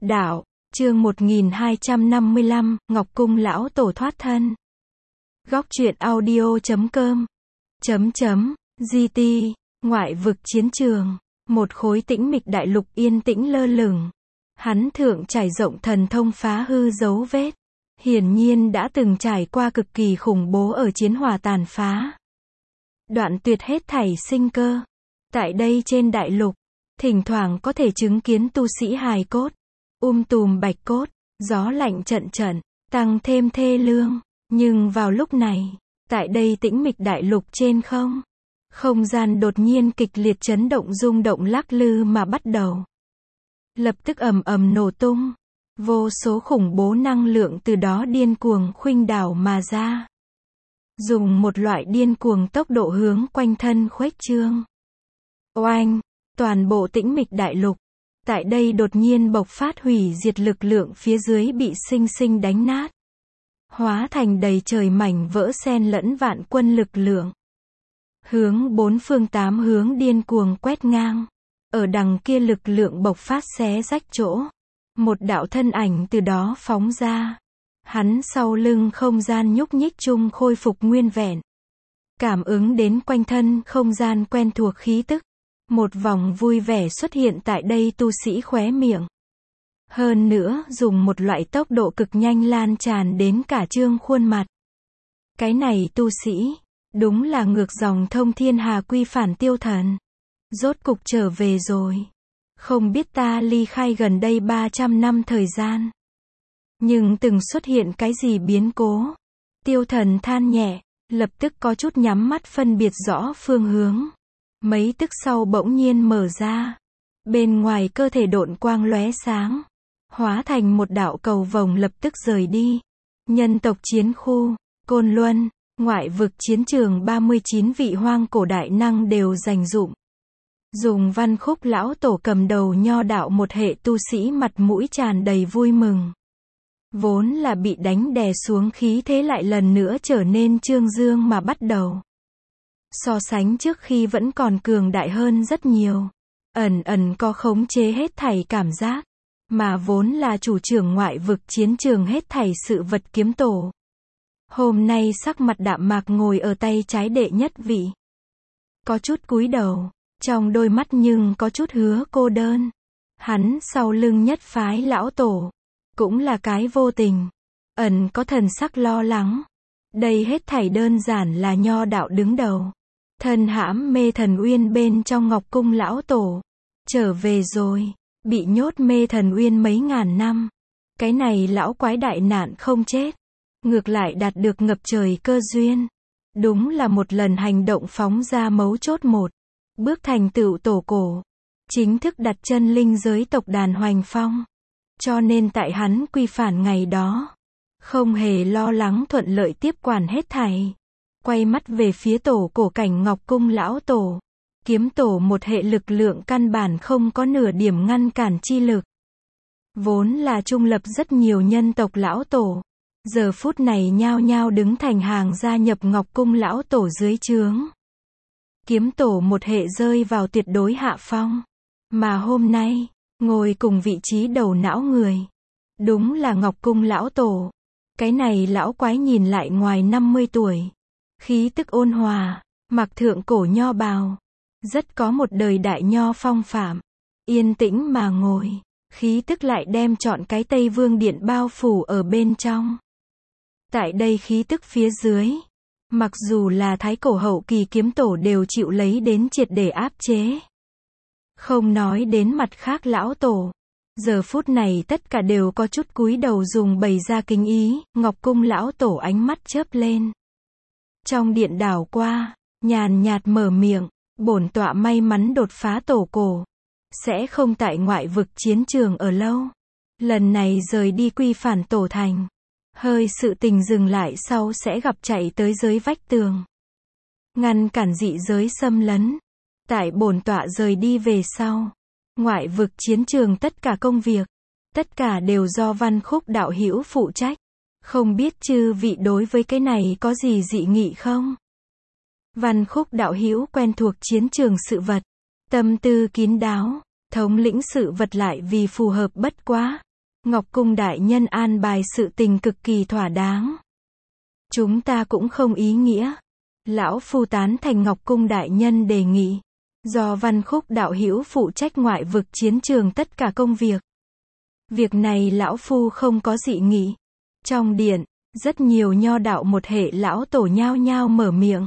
Đạo, chương 1255, Ngọc Cung lão tổ thoát thân. Góc truyện audio.com GT, ngoại vực chiến trường, một khối tĩnh mịch đại lục yên tĩnh lơ lửng. Hắn thượng trải rộng thần thông phá hư dấu vết. Hiển nhiên đã từng trải qua cực kỳ khủng bố ở chiến hỏa tàn phá. Đoạn tuyệt hết thảy sinh cơ. Tại đây trên đại lục, thỉnh thoảng có thể chứng kiến tu sĩ hài cốt, tùm bạch cốt, gió lạnh trận trận, tăng thêm thê lương. Nhưng vào lúc này, tại đây tĩnh mịch đại lục trên không gian đột nhiên kịch liệt chấn động rung động lắc lư mà bắt đầu. Lập tức ầm ầm nổ tung. Vô số khủng bố năng lượng từ đó điên cuồng khuynh đảo mà ra. Dùng một loại điên cuồng tốc độ hướng quanh thân khuếch trương. Oanh! Toàn bộ tĩnh mịch đại lục. Tại đây đột nhiên bộc phát hủy diệt lực lượng phía dưới bị sinh sinh đánh nát. Hóa thành đầy trời mảnh vỡ xen lẫn vạn quân lực lượng. Hướng bốn phương tám hướng điên cuồng quét ngang. Ở đằng kia lực lượng bộc phát xé rách chỗ. Một đạo thân ảnh từ đó phóng ra. Hắn sau lưng không gian nhúc nhích chung khôi phục nguyên vẹn. Cảm ứng đến quanh thân không gian quen thuộc khí tức. Một vòng vui vẻ xuất hiện tại đây tu sĩ khóe miệng. Hơn nữa dùng một loại tốc độ cực nhanh lan tràn đến cả trương khuôn mặt. Cái này tu sĩ, đúng là ngược dòng thông thiên hà quy phản tiêu thần. Rốt cục trở về rồi. Không biết ta ly khai gần đây 300 năm thời gian. Nhưng từng xuất hiện cái gì biến cố. Tiêu thần than nhẹ, lập tức có chút nhắm mắt phân biệt rõ phương hướng. Mấy tức sau bỗng nhiên mở ra. Bên ngoài cơ thể độn quang lóe sáng. Hóa thành một đạo cầu vồng lập tức rời đi. Nhân tộc chiến khu, Côn Luân, ngoại vực chiến trường 39 vị hoang cổ đại năng đều dành dụm. Dùng Văn Khúc lão tổ cầm đầu nho đạo một hệ tu sĩ mặt mũi tràn đầy vui mừng. Vốn là bị đánh đè xuống khí thế lại lần nữa trở nên trương dương mà bắt đầu. So sánh trước khi vẫn còn cường đại hơn rất nhiều. Ẩn ẩn có khống chế hết thảy cảm giác. Mà vốn là chủ trưởng ngoại vực chiến trường hết thảy sự vật kiếm tổ. Hôm nay sắc mặt đạm mạc ngồi ở tay trái đệ nhất vị. Có chút cúi đầu. Trong đôi mắt nhưng có chút hứa cô đơn. Hắn sau lưng nhất phái lão tổ. Cũng là cái vô tình. Ẩn có thần sắc lo lắng. Đây hết thảy đơn giản là nho đạo đứng đầu. Thân hãm mê thần uyên bên trong Ngọc Cung lão tổ. Trở về rồi. Bị nhốt mê thần uyên mấy ngàn năm. Cái này lão quái đại nạn không chết. Ngược lại đạt được ngập trời cơ duyên. Đúng là một lần hành động phóng ra mấu chốt một. Bước thành tựu tổ cổ. Chính thức đặt chân linh giới tộc đàn Hoành Phong. Cho nên tại hắn quy phản ngày đó. Không hề lo lắng thuận lợi tiếp quản hết thảy. Quay mắt về phía tổ cổ cảnh Ngọc Cung lão tổ. Kiếm tổ một hệ lực lượng căn bản không có nửa điểm ngăn cản chi lực. Vốn là trung lập rất nhiều nhân tộc lão tổ. Giờ phút này nhao nhao đứng thành hàng gia nhập Ngọc Cung lão tổ dưới trướng. Kiếm tổ một hệ rơi vào tuyệt đối hạ phong. Mà hôm nay, ngồi cùng vị trí đầu não người. Đúng là Ngọc Cung lão tổ. Cái này lão quái nhìn lại ngoài 50 tuổi. Khí tức ôn hòa, mặc thượng cổ nho bào. Rất có một đời đại nho phong phạm. Yên tĩnh mà ngồi. Khí tức lại đem trọn cái Tây Vương Điện bao phủ ở bên trong. Tại đây khí tức phía dưới. Mặc dù là thái cổ hậu kỳ kiếm tổ đều chịu lấy đến triệt để áp chế. Không nói đến mặt khác lão tổ. Giờ phút này tất cả đều có chút cúi đầu dùng bày ra kính ý. Ngọc Cung lão tổ ánh mắt chớp lên. Trong điện đảo qua, nhàn nhạt mở miệng. Bổn tọa may mắn đột phá tổ cổ. Sẽ không tại ngoại vực chiến trường ở lâu. Lần này rời đi quy phản tổ thành. Hơi sự tình dừng lại sau sẽ gặp chạy tới giới vách tường. Ngăn cản dị giới xâm lấn. Tại bổn tọa rời đi về sau. Ngoại vực chiến trường tất cả công việc. Tất cả đều do Văn Khúc đạo hữu phụ trách. Không biết chư vị đối với cái này có gì dị nghị không? Văn Khúc đạo hữu quen thuộc chiến trường sự vật. Tâm tư kín đáo. Thống lĩnh sự vật lại vì phù hợp bất quá. Ngọc Cung đại nhân an bài sự tình cực kỳ thỏa đáng. Chúng ta cũng không ý nghĩa. Lão phu tán thành Ngọc Cung đại nhân đề nghị. Do Văn Khúc đạo hữu phụ trách ngoại vực chiến trường tất cả công việc. Việc này lão phu không có dị nghị. Trong điện, rất nhiều nho đạo một hệ lão tổ nhao nhao mở miệng.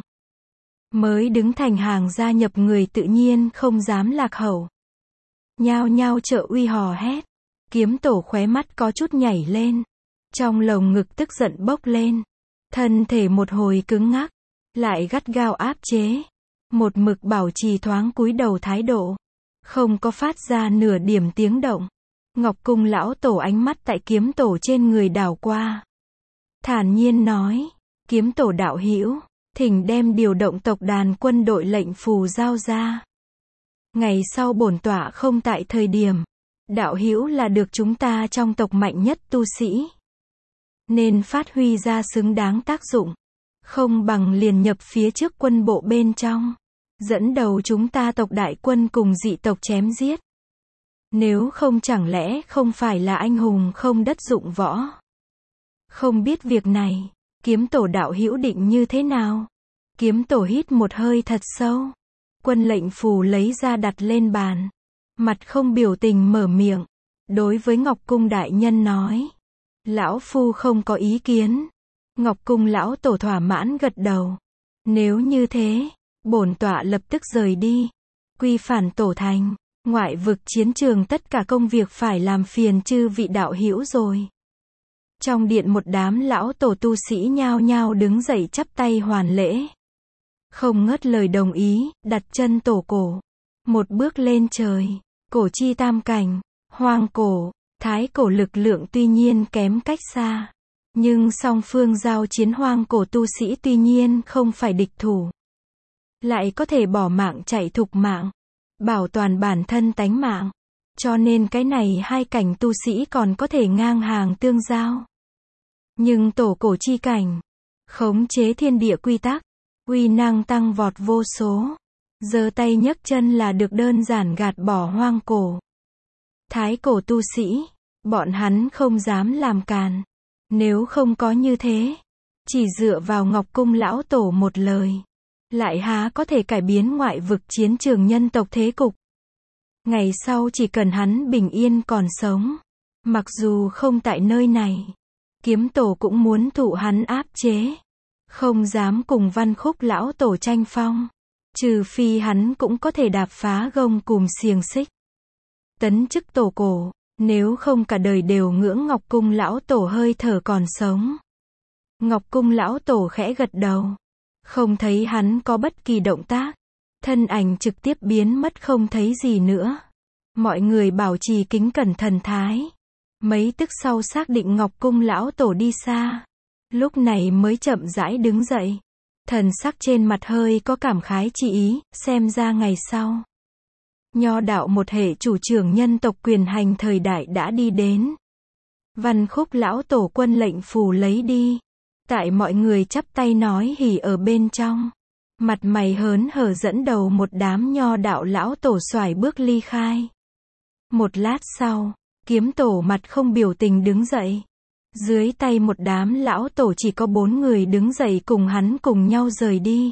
Mới đứng thành hàng gia nhập người tự nhiên không dám lạc hậu. Nhao nhao trợ uy hò hét. Kiếm tổ khóe mắt có chút nhảy lên. Trong lồng ngực tức giận bốc lên. Thân thể một hồi cứng ngắc. Lại gắt gao áp chế. Một mực bảo trì thoáng cúi đầu thái độ. Không có phát ra nửa điểm tiếng động. Ngọc Cung lão tổ ánh mắt tại kiếm tổ trên người đảo qua. Thản nhiên nói. Kiếm tổ đạo hữu, thỉnh đem điều động tộc đàn quân đội lệnh phù giao ra. Ngày sau bổn tọa không tại thời điểm. Đạo hữu là được chúng ta trong tộc mạnh nhất tu sĩ. Nên phát huy ra xứng đáng tác dụng. Không bằng liền nhập phía trước quân bộ bên trong. Dẫn đầu chúng ta tộc đại quân cùng dị tộc chém giết. Nếu không chẳng lẽ không phải là anh hùng không đất dụng võ. Không biết việc này, kiếm tổ đạo hữu định như thế nào? Kiếm tổ hít một hơi thật sâu. Quân lệnh phù lấy ra đặt lên bàn. Mặt không biểu tình mở miệng. Đối với Ngọc Cung đại nhân nói. Lão phu không có ý kiến. Ngọc Cung lão tổ thỏa mãn gật đầu. Nếu như thế, bổn tọa lập tức rời đi. Quy phản tổ thành, ngoại vực chiến trường tất cả công việc phải làm phiền chư vị đạo hữu rồi. Trong điện một đám lão tổ tu sĩ nhao nhao đứng dậy chắp tay hoàn lễ. Không ngớt lời đồng ý, đặt chân tổ cổ. Một bước lên trời, cổ chi tam cảnh, hoang cổ, thái cổ lực lượng tuy nhiên kém cách xa. Nhưng song phương giao chiến hoang cổ tu sĩ tuy nhiên không phải địch thủ. Lại có thể bỏ mạng chạy thục mạng. Bảo toàn bản thân tánh mạng. Cho nên cái này hai cảnh tu sĩ còn có thể ngang hàng tương giao. Nhưng tổ cổ chi cảnh, khống chế thiên địa quy tắc, uy năng tăng vọt vô số. Giơ tay nhấc chân là được đơn giản gạt bỏ hoang cổ. Thái cổ tu sĩ, bọn hắn không dám làm càn. Nếu không có như thế, chỉ dựa vào Ngọc Cung lão tổ một lời, lại há có thể cải biến ngoại vực chiến trường nhân tộc thế cục. Ngày sau chỉ cần hắn bình yên còn sống, mặc dù không tại nơi này, kiếm tổ cũng muốn thụ hắn áp chế. Không dám cùng Văn Khúc lão tổ tranh phong, trừ phi hắn cũng có thể đạp phá gông cùm xiềng xích. Tấn chức tổ cổ, nếu không cả đời đều ngưỡng Ngọc Cung lão tổ hơi thở còn sống. Ngọc Cung lão tổ khẽ gật đầu. Không thấy hắn có bất kỳ động tác. Thân ảnh trực tiếp biến mất không thấy gì nữa. Mọi người bảo trì kính cẩn thần thái. Mấy tức sau xác định Ngọc Cung lão tổ đi xa. Lúc này mới chậm rãi đứng dậy. Thần sắc trên mặt hơi có cảm khái chi ý, xem ra ngày sau. Nho đạo một hệ chủ trưởng nhân tộc quyền hành thời đại đã đi đến. Văn Khúc lão tổ quân lệnh phù lấy đi. Tại mọi người chắp tay nói hỉ ở bên trong. Mặt mày hớn hở dẫn đầu một đám nho đạo lão tổ xoài bước ly khai. Một lát sau, kiếm tổ mặt không biểu tình đứng dậy. Dưới tay một đám lão tổ chỉ có 4 người đứng dậy cùng hắn cùng nhau rời đi.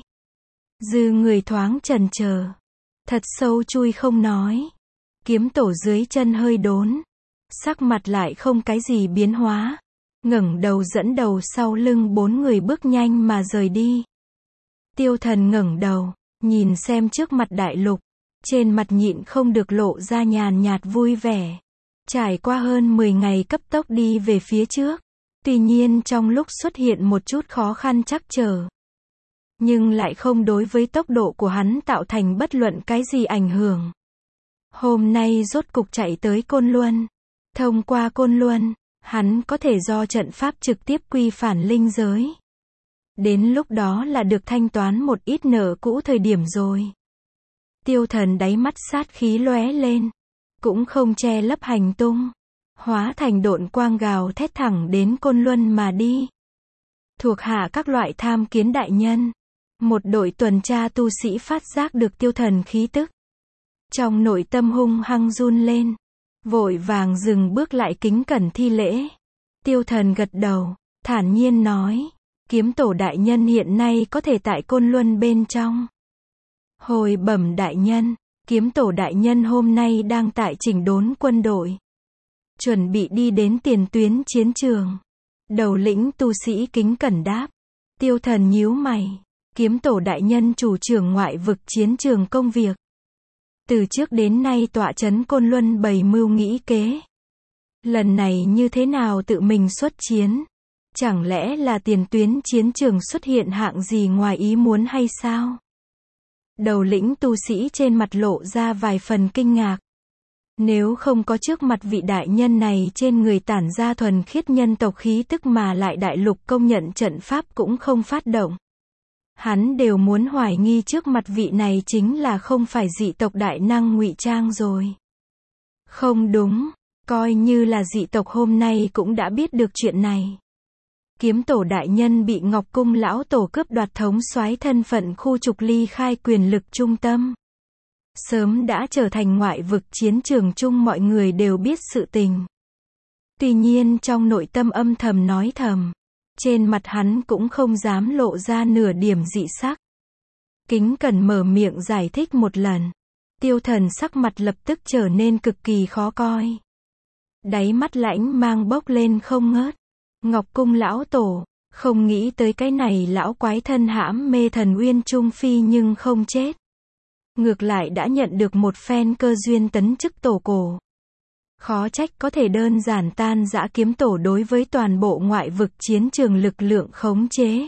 Dư người thoáng chần chờ. Thật sâu chui không nói. Kiếm tổ dưới chân hơi đốn. Sắc mặt lại không cái gì biến hóa. Ngẩng đầu dẫn đầu sau lưng 4 người bước nhanh mà rời đi. Tiêu Thần ngẩng đầu, nhìn xem trước mặt đại lục. Trên mặt nhịn không được lộ ra nhàn nhạt vui vẻ. Trải qua hơn 10 ngày cấp tốc đi về phía trước. Tuy nhiên trong lúc xuất hiện một chút khó khăn trắc trở. Nhưng lại không đối với tốc độ của hắn tạo thành bất luận cái gì ảnh hưởng. Hôm nay rốt cục chạy tới Côn Luân. Thông qua Côn Luân, hắn có thể do trận pháp trực tiếp quy phản linh giới. Đến lúc đó là được thanh toán một ít nợ cũ thời điểm rồi. Tiêu Thần đáy mắt sát khí lóe lên. Cũng không che lấp hành tung. Hóa thành độn quang gào thét thẳng đến Côn Luân mà đi. Thuộc hạ các loại tham kiến đại nhân. Một đội tuần tra tu sĩ phát giác được Tiêu Thần khí tức. Trong nội tâm hung hăng run lên. vội vàng dừng bước lại kính cẩn thi lễ. Tiêu Thần gật đầu, thản nhiên nói, kiếm tổ đại nhân hiện nay có thể tại Côn Luân bên trong. Hồi bẩm đại nhân, kiếm tổ đại nhân hôm nay đang tại chỉnh đốn quân đội, chuẩn bị đi đến tiền tuyến chiến trường. Đầu lĩnh tu sĩ kính cẩn đáp. Tiêu Thần nhíu mày, kiếm tổ đại nhân chủ trưởng ngoại vực chiến trường công việc. Từ trước đến nay tọa trấn Côn Luân bày mưu nghĩ kế. Lần này như thế nào tự mình xuất chiến? Chẳng lẽ là tiền tuyến chiến trường xuất hiện hạng gì ngoài ý muốn hay sao? Đầu lĩnh tu sĩ trên mặt lộ ra vài phần kinh ngạc. Nếu không có trước mặt vị đại nhân này trên người tản ra thuần khiết nhân tộc khí tức mà lại đại lục công nhận trận pháp cũng không phát động. Hắn đều muốn hoài nghi trước mặt vị này chính là không phải dị tộc đại năng ngụy trang rồi. Không đúng, coi như là dị tộc hôm nay cũng đã biết được chuyện này. Kiếm tổ đại nhân bị Ngọc Cung lão tổ cướp đoạt thống soái thân phận khu trục ly khai quyền lực trung tâm. Sớm đã trở thành ngoại vực chiến trường chung mọi người đều biết sự tình. Tuy nhiên trong nội tâm âm thầm nói thầm, trên mặt hắn cũng không dám lộ ra nửa điểm dị sắc. Kính cẩn mở miệng giải thích một lần. Tiêu Thần sắc mặt lập tức trở nên cực kỳ khó coi. Đáy mắt lãnh mang bốc lên không ngớt. Ngọc Cung lão tổ, không nghĩ tới cái này lão quái thân hãm mê thần uyên trung phi nhưng không chết. Ngược lại đã nhận được một phen cơ duyên tấn chức tổ cổ. Khó trách có thể đơn giản tan rã kiếm tổ đối với toàn bộ ngoại vực chiến trường lực lượng khống chế.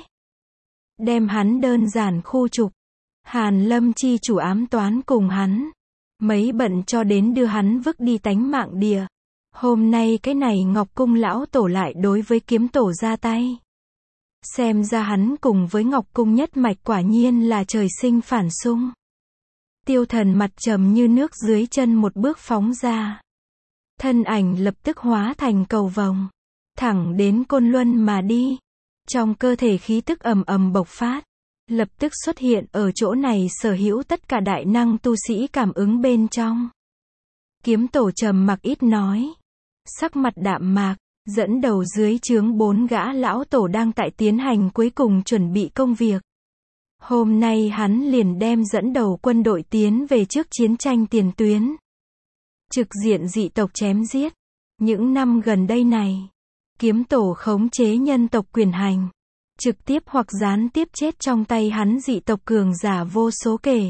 Đem hắn đơn giản khu trục. Hàn Lâm chi chủ ám toán cùng hắn. Mấy bận cho đến đưa hắn vứt đi tánh mạng địa. Hôm nay cái này Ngọc Cung lão tổ lại đối với kiếm tổ ra tay. Xem ra hắn cùng với Ngọc Cung nhất mạch quả nhiên là trời sinh phản xung. Tiêu Thần mặt trầm như nước dưới chân một bước phóng ra. Thân ảnh lập tức hóa thành cầu vồng. Thẳng đến Côn Luân mà đi. Trong cơ thể khí tức ầm ầm bộc phát. Lập tức xuất hiện ở chỗ này sở hữu tất cả đại năng tu sĩ cảm ứng bên trong. Kiếm tổ trầm mặc ít nói. Sắc mặt đạm mạc, dẫn đầu dưới trướng 4 gã lão tổ đang tại tiến hành cuối cùng chuẩn bị công việc. Hôm nay hắn liền đem dẫn đầu quân đội tiến về trước chiến tranh tiền tuyến. Trực diện dị tộc chém giết. Những năm gần đây này, kiếm tổ khống chế nhân tộc quyền hành. Trực tiếp hoặc gián tiếp chết trong tay hắn dị tộc cường giả vô số kể.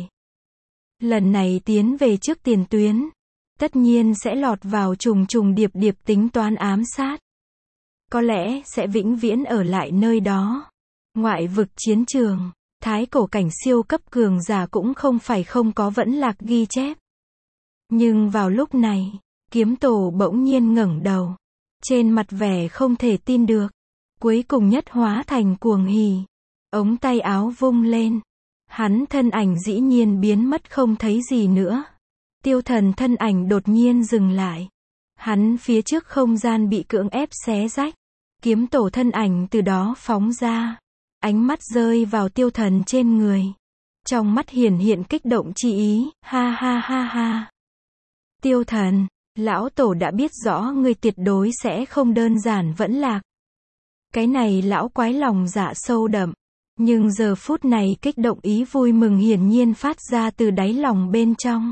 Lần này tiến về trước tiền tuyến, tất nhiên sẽ lọt vào trùng trùng điệp điệp tính toán ám sát. Có lẽ sẽ vĩnh viễn ở lại nơi đó. Ngoại vực chiến trường, thái cổ cảnh siêu cấp cường giả cũng không phải không có vẫn lạc ghi chép. Nhưng vào lúc này, kiếm tổ bỗng nhiên ngẩng đầu. Trên mặt vẻ không thể tin được. Cuối cùng nhất hóa thành cuồng hỉ. Ống tay áo vung lên. Hắn thân ảnh dĩ nhiên biến mất không thấy gì nữa. Tiêu Thần thân ảnh đột nhiên dừng lại. Hắn phía trước không gian bị cưỡng ép xé rách. Kiếm tổ thân ảnh từ đó phóng ra. Ánh mắt rơi vào Tiêu Thần trên người. Trong mắt hiển hiện kích động chi ý, ha ha ha ha. Tiêu Thần, lão tổ đã biết rõ ngươi tuyệt đối sẽ không đơn giản vẫn lạc. Cái này lão quái lòng dạ sâu đậm. Nhưng giờ phút này kích động ý vui mừng hiển nhiên phát ra từ đáy lòng bên trong.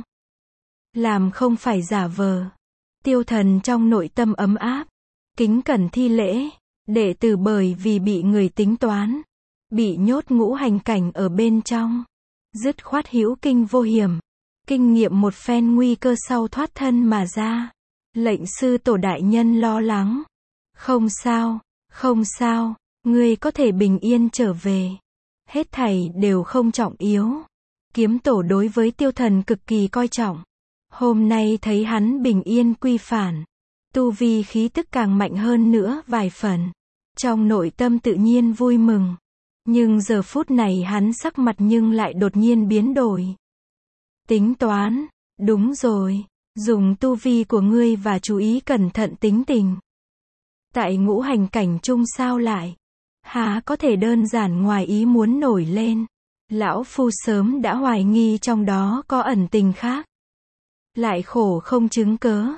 Làm không phải giả vờ. Tiêu Thần trong nội tâm ấm áp. Kính cẩn thi lễ. Đệ tử bởi vì bị người tính toán. Bị nhốt ngũ hành cảnh ở bên trong. Dứt khoát hữu kinh vô hiểm. Kinh nghiệm một phen nguy cơ sau thoát thân mà ra. Lệnh sư tổ đại nhân lo lắng. Không sao, không sao. Ngươi có thể bình yên trở về. Hết thảy đều không trọng yếu. Kiếm tổ đối với Tiêu Thần cực kỳ coi trọng. Hôm nay thấy hắn bình yên quy phản. Tu vi khí tức càng mạnh hơn nữa vài phần. Trong nội tâm tự nhiên vui mừng. Nhưng giờ phút này hắn sắc mặt nhưng lại đột nhiên biến đổi. Tính toán, đúng rồi. Dùng tu vi của ngươi và chú ý cẩn thận tính tình. Tại ngũ hành cảnh chung sao lại? Há có thể đơn giản ngoài ý muốn nổi lên. Lão phu sớm đã hoài nghi trong đó có ẩn tình khác. Lại khổ không chứng cớ.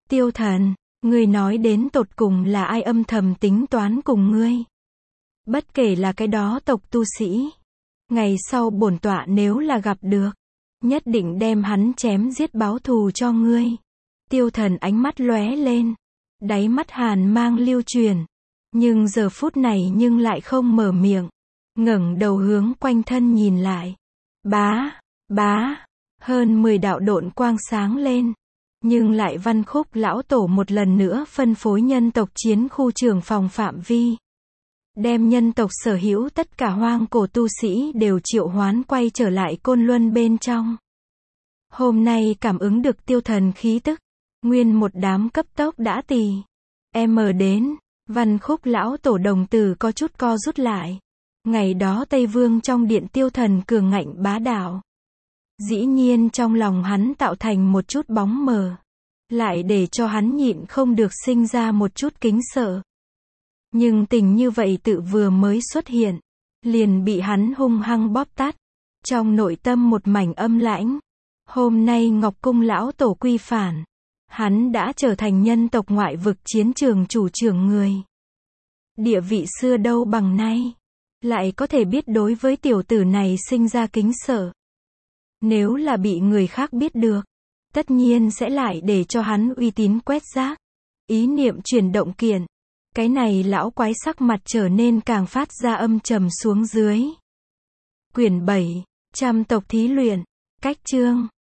Tiêu Thần, ngươi nói đến tột cùng là ai âm thầm tính toán cùng ngươi? Bất kể là cái đó tộc tu sĩ, ngày sau bổn tọa nếu là gặp được, nhất định đem hắn chém giết báo thù cho ngươi. Tiêu Thần ánh mắt lóe lên, đáy mắt hàn mang lưu truyền, nhưng giờ phút này nhưng lại không mở miệng, ngẩng đầu hướng quanh thân nhìn lại. Bá, hơn 10 đạo độn quang sáng lên, nhưng lại Văn Khúc lão tổ một lần nữa phân phối nhân tộc chiến khu trưởng phòng phạm vi, đem nhân tộc sở hữu tất cả hoang cổ tu sĩ đều triệu hoán quay trở lại Côn Luân bên trong. Hôm nay cảm ứng được Tiêu Thần khí tức, nguyên một đám cấp tốc đã tì đến. Văn Khúc lão tổ đồng tử có chút co rút lại. Ngày đó Tây Vương trong điện Tiêu Thần cường ngạnh bá đạo, dĩ nhiên trong lòng hắn tạo thành một chút bóng mờ, lại để cho hắn nhịn không được sinh ra một chút kính sợ. Nhưng tình như vậy tự vừa mới xuất hiện, liền bị hắn hung hăng bóp tát. Trong nội tâm một mảnh âm lãnh. Hôm nay Ngọc Cung lão tổ quy phản, hắn đã trở thành nhân tộc ngoại vực chiến trường chủ trưởng người. Địa vị xưa đâu bằng nay, lại có thể biết đối với tiểu tử này sinh ra kính sợ. Nếu là bị người khác biết được, tất nhiên sẽ lại để cho hắn uy tín quét rác. Ý niệm chuyển động kiện, cái này lão quái sắc mặt trở nên càng phát ra âm trầm xuống dưới. Quyển 7, Trăm tộc thí luyện, cách chương